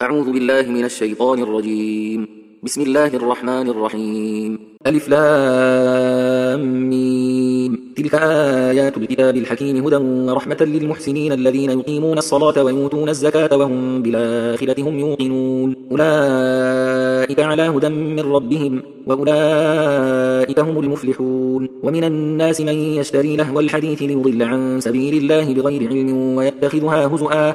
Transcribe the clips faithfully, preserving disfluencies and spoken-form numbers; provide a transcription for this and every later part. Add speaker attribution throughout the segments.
Speaker 1: أعوذ بالله من الشيطان الرجيم. بسم الله الرحمن الرحيم. ألف لام ميم. تلك آيات الكتاب الحكيم هدى ورحمة للمحسنين الذين يقيمون الصلاة ويؤتون الزكاة وهم بالآخرة هم يوقنون. أولئك على هدى من ربهم وأولئك هم المفلحون. ومن الناس من يشتري لهو الحديث ليضل عن سبيل الله بغير علم ويتخذها هزؤا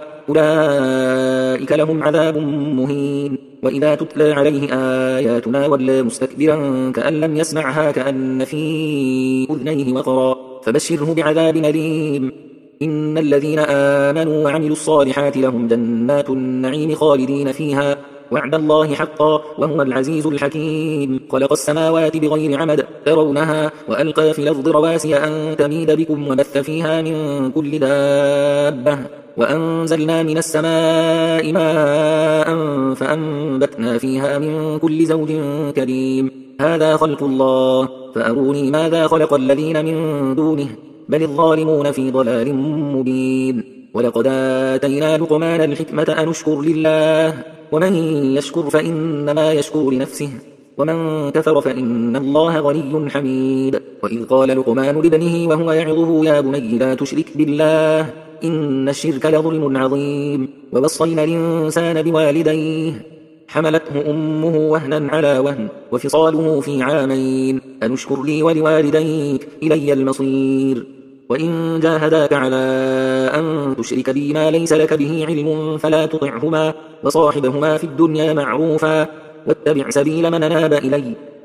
Speaker 1: أولئك لهم عذاب مهين. وإذا تتلى عليه آياتنا ولى مستكبرا كأن لم يسمعها كأن في أذنيه وقرا فبشره بعذاب أليم. إن الذين آمنوا وعملوا الصالحات لهم جنات النعيم خالدين فيها وعد الله حقا وهو العزيز الحكيم. خلق السماوات بغير عمد ترونها وألقى في الأرض رواسي أن تميد بكم وبث فيها من كل دابة وأنزلنا من السماء ماء فأنبتنا فيها من كل زوج كريم. هذا خلق الله فأروني ماذا خلق الذين من دونه بل الظالمون في ضلال مبين. ولقد آتينا لقمان الحكمة أن اشكر لله ومن يشكر فإنما يشكر لنفسه ومن كفر فإن الله غني حميد. وإذ قال لقمان لابنه وهو يعظه يا بني لا تشرك بالله إن الشرك لظلم عظيم. ووصينا الإنسان بوالديه حملته أمه وهنا على وهن وفصاله في عامين أن اشكر لي ولوالديك إلي المصير. وإن جاهداك على أن تشرك بي ما ليس لك به علم فلا تطعهما وصاحبهما في الدنيا معروفا واتبع سبيل من أناب إلي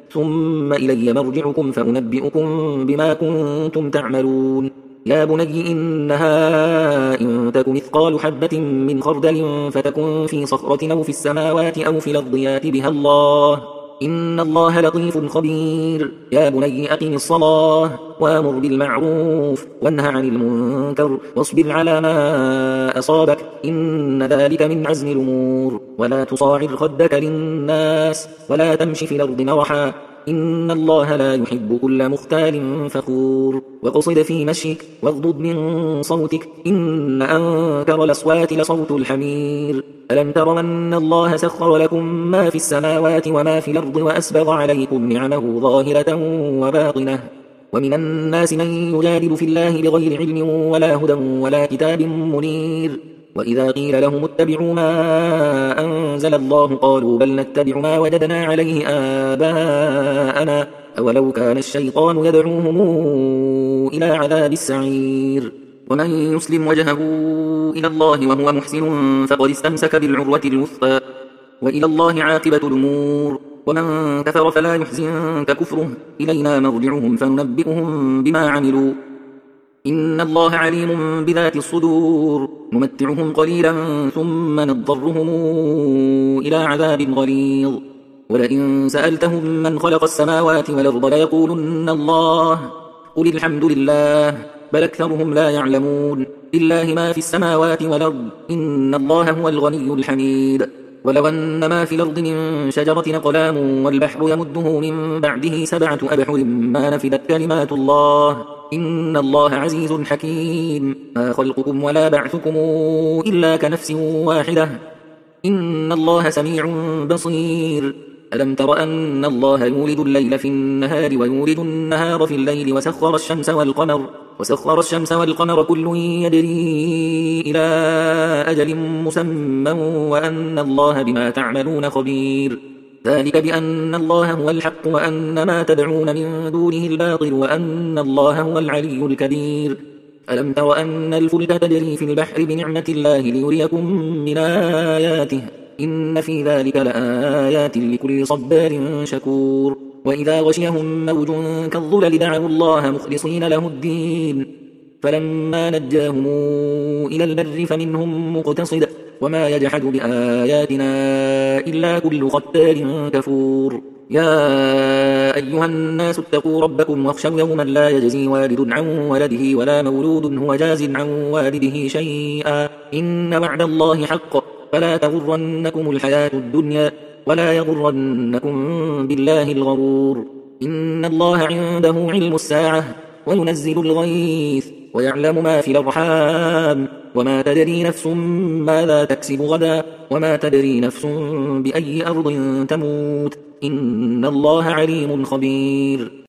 Speaker 1: ثم إلي مرجعكم فأنبئكم بما كنتم تعملون. يا بني إنها إن تك مثقال حبة من خردل فتكن في صخرة أو في السماوات أو في الأرض يأت بها الله إن الله لطيف خبير. يا بني أقم الصلاة وأمر بالمعروف وانه عن المنكر واصبر على ما أصابك إن ذلك من عزم الأمور. ولا تصاعر خدك للناس ولا تمشي في الأرض مرحا إن الله لا يحب كل مختال فخور. وقصد في مشيك واغضض من صوتك إن أنكر الأصوات لصوت الحمير. ألم تر أن الله سخر لكم ما في السماوات وما في الأرض وأسبغ عليكم نعمه ظاهرة وباطنة ومن الناس من يجادل في الله بغير علم ولا هدى ولا كتاب منير. وإذا قيل لهم اتبعوا ما أنزل الله قالوا بل نتبع ما وجدنا عليه آباءنا أولو كان الشيطان يدعوهم إلى عذاب السعير. ومن يسلم وجهه إلى الله وهو محسن فقد استمسك بالعروة الوثقى وإلى الله عاقبة الأمور. ومن كفر فلا يحزنك كفره إلينا مرجعهم فننبئهم بما عملوا إن الله عليم بذات الصدور. نمتعهم قليلا ثم نضطرهم إلى عذاب غليظ. ولئن سألتهم من خلق السماوات والأرض ليقولن الله قل الحمد لله بل أكثرهم لا يعلمون. لله ما في السماوات والأرض إن الله هو الغني الحميد. ولو أن ما في الأرض من شجرة أقلام والبحر يمده من بعده سبعة أبحر ما نفدت كلمات الله إن الله عزيز حكيم. ما خلقكم ولا بعثكم إلا كنفس واحدة إن الله سميع بصير. ألم تر أن الله يولد الليل في النهار ويولد النهار في الليل وسخر الشمس والقمر وسخر الشمس والقمر كل يجري إلى أجل مسمى وأن الله بما تعملون خبير. ذلك بأن الله هو الحق وأن ما تدعون من دونه الباطل وأن الله هو العلي الكبير. ألم تر أن الفلك تجري في البحر بنعمة الله ليريكم من آياته إن في ذلك لآيات لكل صبار شكور. وإذا غشيهم موج كالظلل دعوا الله مخلصين له الدين فلما نجاهم إلى البر فمنهم مقتصد وما يجحد بآياتنا إلا كل ختار كفور. يا أيها الناس اتقوا ربكم واخشوا يوما لا يجزي والد عن ولده ولا مولود هو جاز عن والده شيئا إن وعد الله حق فلا تغرنكم الحياة الدنيا ولا يغرنكم بالله الغرور. إن الله عنده علم الساعة وينزل الغيث ويعلم ما في الأرحام وما تدري نفس ماذا تكسب غدا وما تدري نفس بأي أرض تموت إن الله عليم خبير